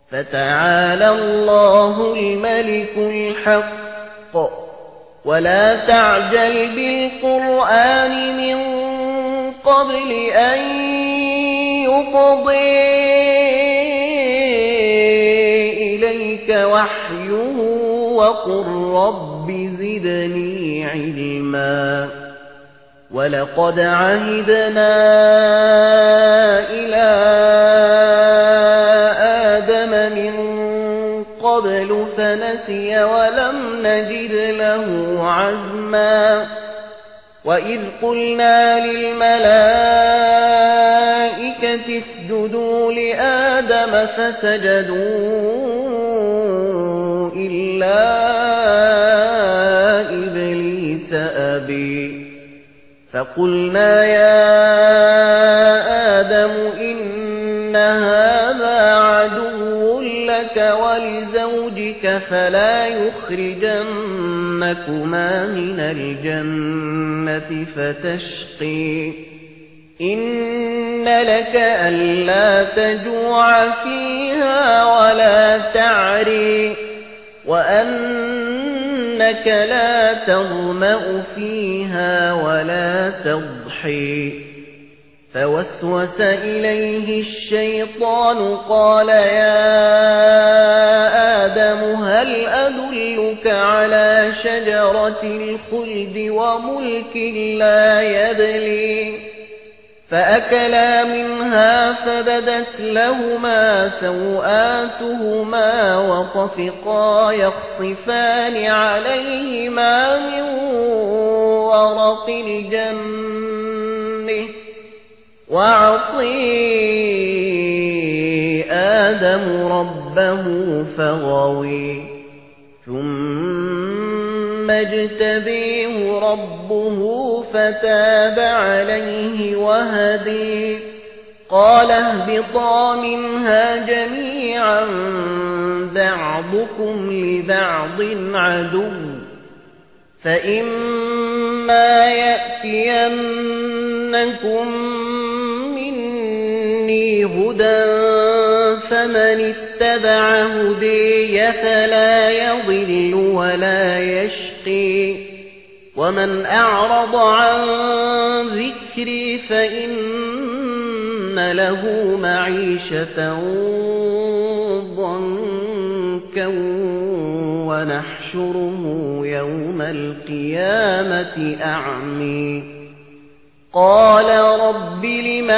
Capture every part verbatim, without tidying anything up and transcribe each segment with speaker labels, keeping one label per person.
Speaker 1: فتعالى الله الملك الحق ولا تعجل بالقرآن من قبل أن يقضي إليك وحيه وقل رب زدني علما ولقد عهدنا إلى آدم من قبل فنسي ولم نجد له عزما وإذ قلنا للملائكة اسجدوا لآدم فسجدوا إلا إبليس أبي فقلنا يا آدم إن هذا عدو لك ولزوجك فلا يخرجنكما من الجنة فتشقي إن لك ألا تجوع فيها ولا تعري وأنك لا تظمأ فيها ولا تضحي فوسوس إليه الشيطان قال يا آدم هل أدلك على شجرة الخلد وملك لا يبلي فأكلا منها فبدت لهما سوآتهما وطفقا يخصفان عليهما من ورق الجنة وعصي آدم ربه فغوي ثم اجتبيه ربه فتاب عليه وهدي قال اهبطا منها جميعا بعضكم لبعض عدو فإما يأتينكم مني هدى فمن اتبع هدي فلا يضل ولا يشقي ومن أعرض عن ذكري فإن له معيشة ضنكا ونحشره يوم القيامة أعمي قال رب لم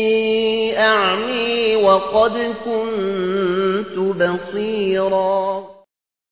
Speaker 1: حشرتني أعمي وقد كنت بصيرا